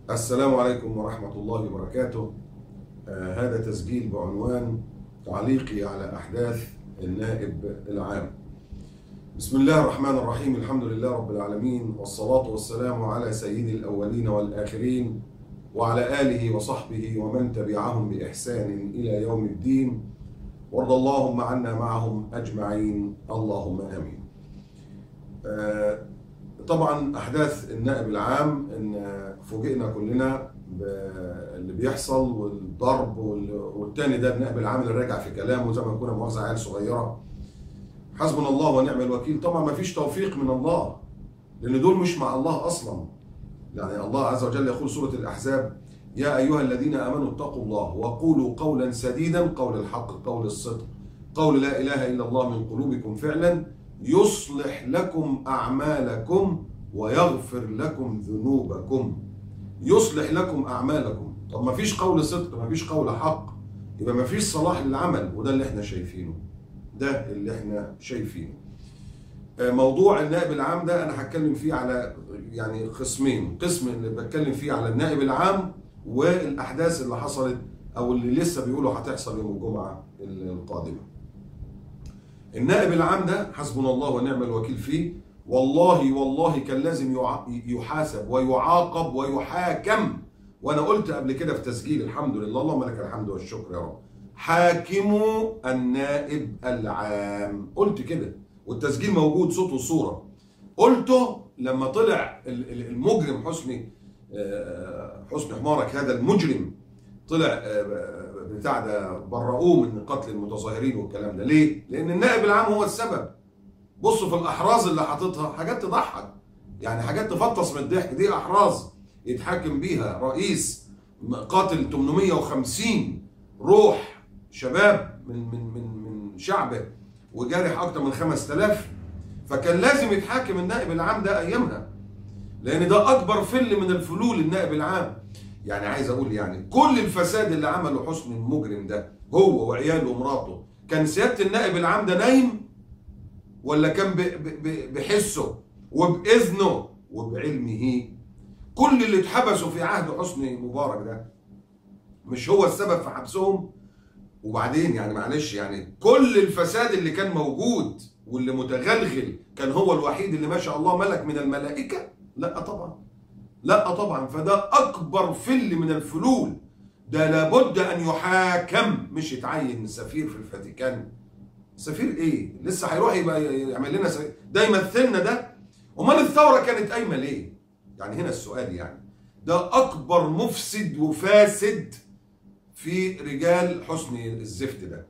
السلام عليكم ورحمة الله وبركاته. هذا تسجيل بعنوان تعليقي على أحداث النائب العام. بسم الله الرحمن الرحيم، الحمد لله رب العالمين، والصلاة والسلام على سيد الأولين والآخرين وعلى آله وصحبه ومن تبعهم بإحسان إلى يوم الدين، وارض اللهم عنا معهم أجمعين، اللهم آمين. طبعا أحداث النائب العام إن فوجئنا كلنا باللي بيحصل والضرب والتاني ده النائب العام اللي راجع في كلامه زي ما كنا مؤاخذة عيال صغيرة. حسبنا الله ونعم الوكيل. طبعا ما فيش توفيق من الله، لأن دول مش مع الله أصلا. يعني الله عز وجل يقول سورة الأحزاب: يا أيها الذين آمنوا اتقوا الله وقولوا قولا سديدا، قول الحق، قول الصدق، قول لا إله إلا الله من قلوبكم فعلا، يصلح لكم أعمالكم ويغفر لكم ذنوبكم. يصلح لكم أعمالكم. طب ما فيش قول صدق، ما فيش قول حق، يبقى ما فيش صلاح للعمل، وده اللي احنا شايفينه. موضوع النائب العام ده انا هتكلم فيه على يعني قسمين. قسم اللي بتكلم فيه على النائب العام والاحداث اللي حصلت او اللي لسه بيقولوا هتحصل يوم الجمعه القادمه. النائب العام ده حسبنا الله ونعم الوكيل فيه. والله كان لازم يحاسب ويعاقب ويحاكم. وانا قلت قبل كده في تسجيل، الحمد لله، اللهم لك الحمد والشكر يا رب، حاكموا النائب العام. قلت كده والتسجيل موجود صوت وصوره. قلته لما طلع المجرم حسني حمارك، هذا المجرم طلع بتاع ده برؤوه من قتل المتظاهرين والكلام ده. ليه؟ لأن النائب العام هو السبب. بصوا في الأحراز اللي حاططها، حاجات تضحك، يعني حاجات تفطس من الضحك. دي أحراز يتحكم بيها رئيس قاتل 850 روح شباب من شعبه وجارح أكتر من 5000. فكان لازم يتحاكم النائب العام ده أيامها، لأن ده أكبر فل من الفلول النائب العام. يعني عايز أقول يعني كل الفساد اللي عمله حسني المجرم ده هو وعياله ومراته، كان سيادة النائب العام ده نايم ولا كان بحسه وبإذنه وبعلمه؟ كل اللي اتحبسوا في عهد حسني مبارك ده مش هو السبب في حبسهم؟ وبعدين يعني معلش، يعني كل الفساد اللي كان موجود واللي متغلغل كان هو الوحيد اللي ما شاء الله ملك من الملائكة؟ لا طبعا، لا طبعا. فده أكبر فل من الفلول. ده لابد أن يحاكم، مش يتعين سفير في الفاتيكان. سفير إيه؟ لسه هيروح يبقى يعمل لنا سفير؟ ده يمثلنا ده؟ أمال الثورة كانت قايمة ليه؟ يعني هنا السؤال. يعني ده أكبر مفسد وفاسد في رجال حسني الزفت ده.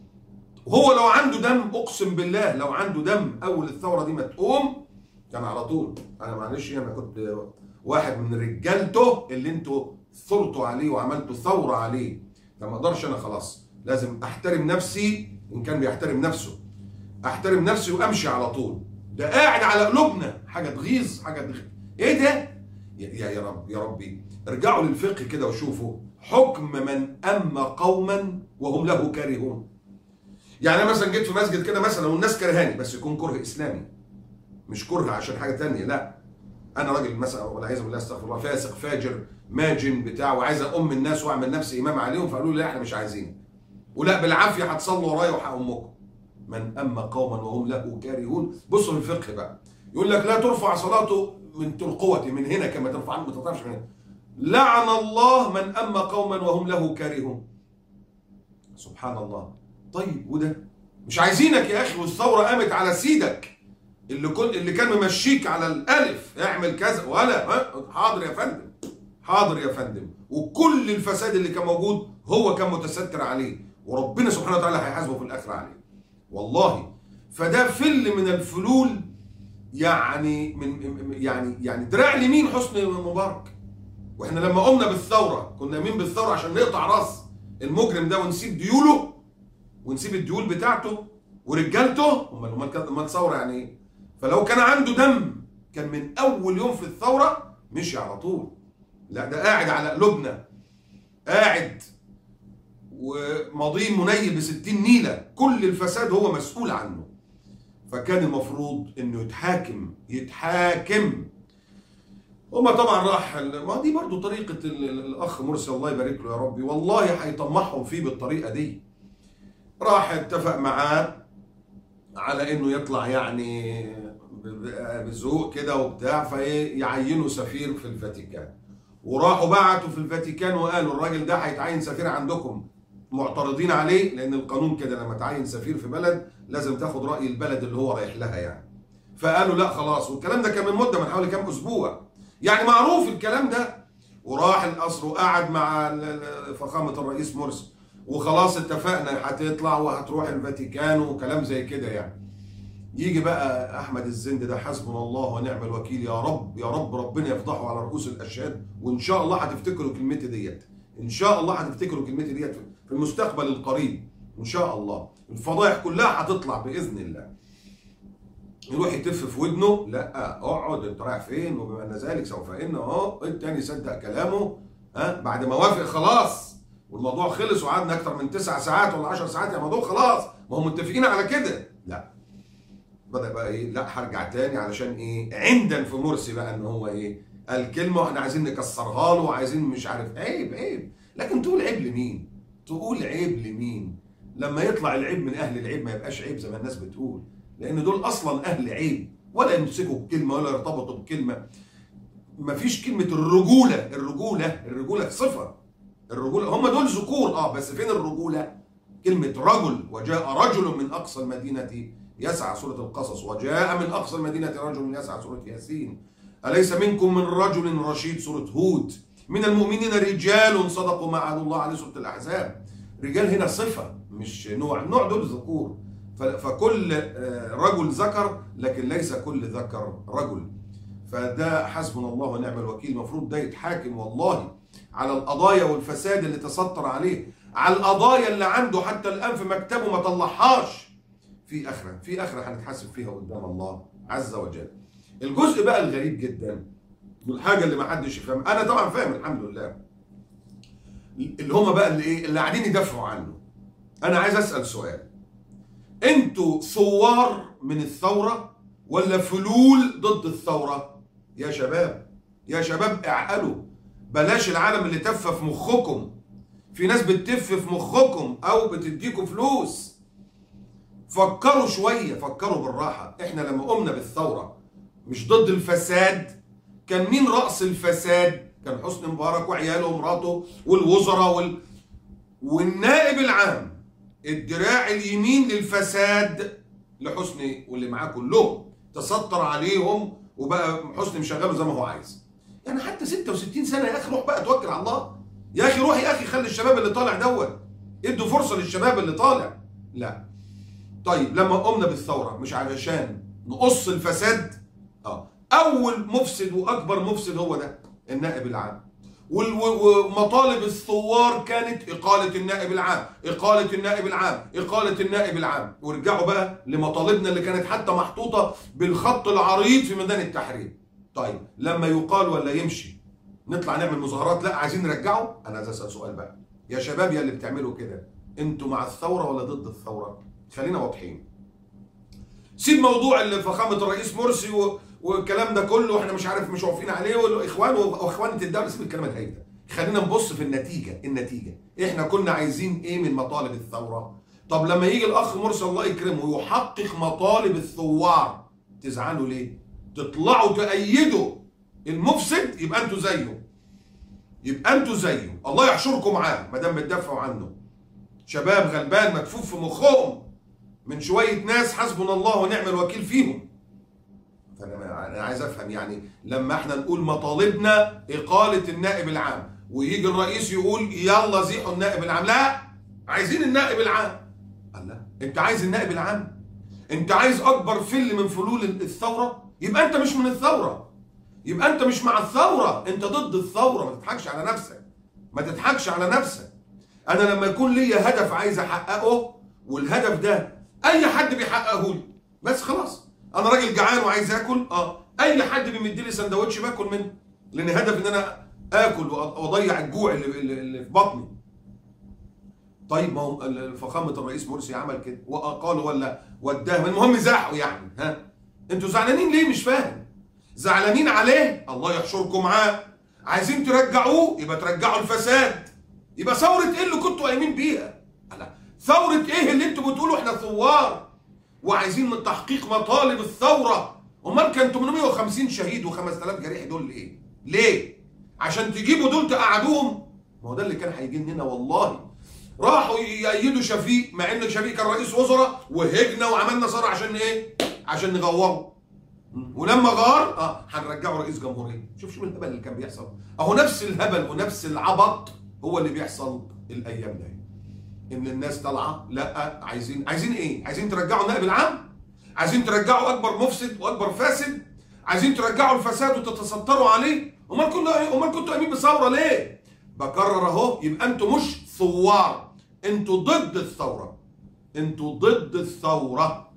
هو لو عنده دم، أقسم بالله لو عنده دم أول الثورة دي ما تقوم كان على طول. أنا معلش، أنا كنت واحد من رجالته اللي انتوا ثرتوا عليه وعملتوا ثورة عليه. فما اقدرش انا، خلاص لازم احترم نفسي. ان كان بيحترم نفسه احترم نفسي وامشي على طول. ده قاعد على قلوبنا، حاجة تغيظ، حاجة تغيظ. ايه ده؟ يا رب يا ربي، ارجعوا للفقه كده وشوفوا حكم من أما قوما وهم له كارهون. يعني انا مثلا جيت في مسجد كده مثلا والناس كرهاني، بس يكون كره اسلامي، مش كره عشان حاجة تانية. لا، انا راجل مثلا والعياذ بالله استغفر الله فاسق فاجر ماجن بتاع، وعايز اؤم الناس واعمل نفسي امام عليهم، فقالوا لي لا احنا مش عايزين، ولا بالعافيه هتصلوا ورايا وهأمكم. من اما قوما وهم له كارهون. بصوا في الفقه بقى، يقول لك لا ترفع صلاته من ترقوته، من هنا كما ترفع، ما ترفعش من هنا. لعن الله من اما قوما وهم له كارهون. سبحان الله. طيب وده مش عايزينك يا اخي، والثوره قامت على سيدك اللي كان ممشيك على الالف، اعمل كذا ولا حاضر يا فندم، حاضر يا فندم. وكل الفساد اللي كان موجود هو كان متستر عليه، وربنا سبحانه وتعالى هيحاسبه في الاخره عليه والله. فده فل من الفلول. يعني يعني دراع اليمين حسني مبارك. واحنا لما قمنا بالثوره كنا يمين بالثوره عشان نقطع راس المجرم ده ونسيب ديوله ونسيب الديول بتاعته ورجالته. امال ثوره يعني ايه؟ فلو كان عنده دم كان من اول يوم في الثوره مشي على طول. لا، ده قاعد على قلوبنا، قاعد وماضيه منيل ب60 نيله. كل الفساد هو مسؤول عنه. فكان المفروض انه يتحاكم. هما طبعا راح ما دي برضو طريقة الأخ مرسي الله يبارك له يا ربي، والله هيطمعهم فيه بالطريقة دي. راح اتفق معاه على إنه يطلع يعني بذوق كده وبتاع، فيعينوا سفير في الفاتيكان. وراحوا بعتوا في الفاتيكان وقالوا الراجل ده هيتعين سفير عندكم، معترضين عليه لأن القانون كده لما تعين سفير في بلد لازم تاخد رأي البلد اللي هو رايح لها يعني. فقالوا لا خلاص، والكلام ده كان من مدة، من حوالي كام أسبوع يعني، معروف الكلام ده. وراح القصر وقعد مع فخامة الرئيس مرسي وخلاص اتفقنا هتطلع وهتروح الفاتيكان وكلام زي كده يعني. يجي بقى احمد الزند ده، حسبنا الله ونعم الوكيل، يا رب يا رب ربنا يفضحه على رؤوس الاشهاد، وان شاء الله هتفتكروا كلمتي ديت، ان شاء الله هتفتكروا كلمتي ديت في المستقبل القريب ان شاء الله، الفضائح كلها هتطلع باذن الله. يروح يتف في ودنه، لا اقعد انت رايح فين، وبما ان ذلك سوف ان اهو التاني صدق كلامه، بعد ما وافق خلاص والموضوع خلص، وقعدنا اكتر من 9 ساعات ولا 10 ساعات، يا الموضوع خلاص ما هم متفقين على كده. لا بدأ بقى ايه، لا هرجع تاني علشان ايه، عندن في مرسي بقى ان هو ايه، الكلمه واحنا عايزين نكسرها له وعايزين مش عارف، عيب عيب. لكن تقول عيب لمين؟ تقول عيب لمين؟ لما يطلع العيب من اهل العيب ما يبقاش عيب زي ما الناس بتقول، لان دول اصلا اهل عيب، ولا يمسكوا بكلمه ولا يرتبطوا بكلمه. مفيش كلمه الرجوله، الرجوله صفه، الرجوله هم دول ذكور بس فين الرجوله؟ كلمه رجل، وجاء رجل من اقصى المدينه يسعى سورة القصص، وجاء من أقصى المدينة رجل يسعى سورة ياسين، أليس منكم من رجل رشيد سورة هود، من المؤمنين رجال صدقوا ما عاهدوا الله عليه سورة الأحزاب. رجال هنا صفة مش نوع، النوع دول ذكور، فكل رجل ذكر لكن ليس كل ذكر رجل. فده حسبنا الله ونعم الوكيل، المفروض ده يتحاكم والله على القضايا والفساد اللي تستر عليه، على القضايا اللي عنده حتى الآن في مكتبه ما طلعهاش. في آخرة هنتحاسب فيها قدام الله عز وجل. الجزء بقى الغريب جدا والحاجة اللي ما حدش يفهم، أنا طبعا فاهم الحمد لله، اللي هم بقى اللي قاعدين يدافعوا عنه. أنا عايز أسأل سؤال، أنتوا ثوار من الثورة ولا فلول ضد الثورة؟ يا شباب يا شباب اعقلوا، بلاش العالم اللي تف في مخكم. في ناس بتتف في مخكم أو بتديكم فلوس. فكروا شوية، فكروا بالراحة. احنا لما قمنا بالثورة مش ضد الفساد، كان مين رأس الفساد؟ كان حسني مبارك وعياله ومراته والوزراء والنائب العام، الدراع اليمين للفساد لحسني واللي معاه كلهم، تستر عليهم وبقى حسني مشغله زي ما هو عايز. يعني حتى 66 سنة يا أخي، روح بقى توكل على الله يا أخي، روح يا أخي، خلي الشباب اللي طالع دوت، ادوا فرصة للشباب اللي طالع. لا طيب لما قمنا بالثورة مش علشان نقص الفساد؟ أول مفسد وأكبر مفسد هو ده النائب العام، ومطالب الثوار كانت إقالة النائب العام، إقالة النائب العام، إقالة النائب العام. ورجعوا بقى لمطالبنا اللي كانت حتى محطوطة بالخط العريض في ميدان التحرير. طيب لما يقال ولا يمشي نطلع نعمل مظاهرات، لا عايزين نرجعه. أنا عايز أسأل سؤال بقى يا شباب، يا اللي بتعملوا كده، أنتوا مع الثورة ولا ضد الثورة؟ خلينا واضحين. سيب موضوع اللي فخامة الرئيس مرسي والكلام ده كله، واحنا مش عارف مش واقفين عليه واخوان واخوانة الدولة، سيب الكلام الهايف ده. خلينا نبص في النتيجة احنا كنا عايزين ايه من مطالب الثورة؟ طب لما يجي الاخ مرسي الله يكرمه ويحقق مطالب الثوار، تزعلوا ليه؟ تطلعوا تأيدوا المفسد، يبقى انتوا زيه، الله يحشركم معاه ما دام بتدافعوا عنه. شباب غلبان مدفوف في مخهم من شوية ناس حسبنا الله ونعم الوكيل فيهم. فأنا عايز أفهم، يعني لما احنا نقول مطالبنا إقالة النائب العام ويجي الرئيس يقول يلا زيحوا النائب العام، لا عايزين النائب العام. الله، أنت عايز النائب العام؟ أنت عايز أكبر فل من فلول الثورة؟ يبقى أنت مش من الثورة، يبقى أنت مش مع الثورة، أنت ضد الثورة. ما تضحكش على نفسك، أنا لما يكون ليا هدف عايز أحققه والهدف ده اي حد بيحققه لي بس خلاص، انا راجل جعان وعايز اكل، اي حد بيمد لي سندوتش باكل منه، لان هدف ان انا اكل واضيع الجوع اللي في بطني. طيب ما هو فخامه الرئيس مرسي عمل كده واقاله ولا وداه، المهم زاحوا يعني. انتوا زعلانين ليه؟ مش فاهم. زعلانين عليه، الله يحشركم معاه. عايزين ترجعوه، يبقى ترجعوا الفساد. يبقى ثورة ايه اللي كنتوا قايمين بيها؟ ثورة ايه اللي انتوا بتقولوا احنا ثوار وعايزين من تحقيق مطالب الثورة؟ امال كان 850 شهيد و5000 جريح دول ايه؟ ليه؟ عشان تجيبوا دول تقعدوهم؟ ما هو ده اللي كان هيجي لنا والله. راحوا يأيدوا شفيق مع ان شفيق كان رئيس وزراء، وهجنا وعملنا ثورة عشان ايه؟ عشان نغوره. ولما غار هنرجعه رئيس جمهورية. شوف الهبل اللي كان بيحصل. اهو نفس الهبل ونفس العبط هو اللي بيحصل الايام دي. ان الناس طالعه لا عايزين ايه؟ عايزين ترجعوا النائب العام؟ عايزين ترجعوا اكبر مفسد واكبر فاسد؟ عايزين ترجعوا الفساد وتتستروا عليه؟ امال كنتوا قايمين بثوره ليه؟ بكرر اهو، يبقى انتوا مش ثوار، انتوا ضد الثوره. انتوا ضد الثوره.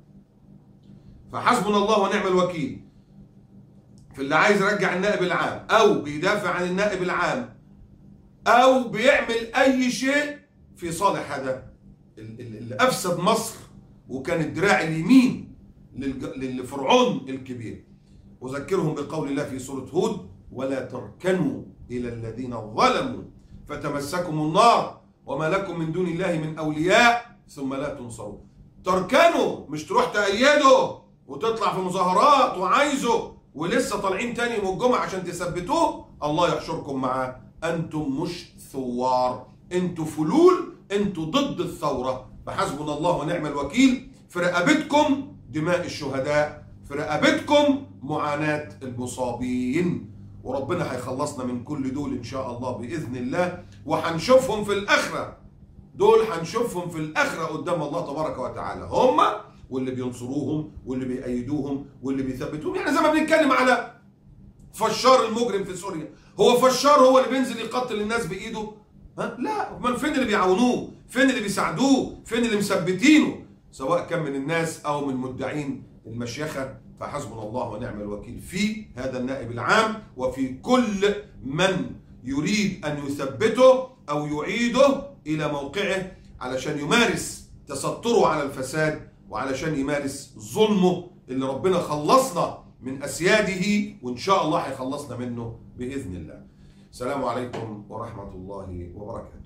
فحسبنا الله ونعم الوكيل في اللي عايز يرجع النائب العام او بيدافع عن النائب العام او بيعمل اي شيء في صالح هذا اللي افسد مصر وكان الدراع اليمين للفرعون الكبير. اذكرهم بقول الله في سوره هود: ولا تركنوا الى الذين ظلموا فتمسكم النار وما لكم من دون الله من اولياء ثم لا تنصرون. تركنوا، مش تروح تأيده وتطلع في مظاهرات وعايزه ولسه طالعين تاني يوم الجمعه عشان تثبتوه. الله يحشركم معاه. انتم مش ثوار، انتوا فلول، انتوا ضد الثوره. فحسبنا الله ونعم الوكيل. في رقبتكم دماء الشهداء، في رقبتكم معاناه المصابين، وربنا هيخلصنا من كل دول ان شاء الله باذن الله. وهنشوفهم في الاخره، دول هنشوفهم في الاخره قدام الله تبارك وتعالى، هم واللي بينصروهم واللي بيأيدوهم واللي بيثبتوهم. يعني زي ما بنتكلم على فشار المجرم في سوريا، هو فشار هو اللي بينزل يقتل الناس بايده؟ لا، امال فين اللي بيعاونوه؟ فين اللي بيساعدوه؟ فين اللي مثبتينه؟ سواء كان من الناس او من مدعين المشيخه. فحسبنا الله ونعم الوكيل في هذا النائب العام وفي كل من يريد ان يثبته او يعيده الى موقعه علشان يمارس تستره على الفساد وعلشان يمارس ظلمه اللي ربنا خلصنا من اسياده وان شاء الله هيخلصنا منه باذن الله. السلام عليكم ورحمه الله وبركاته.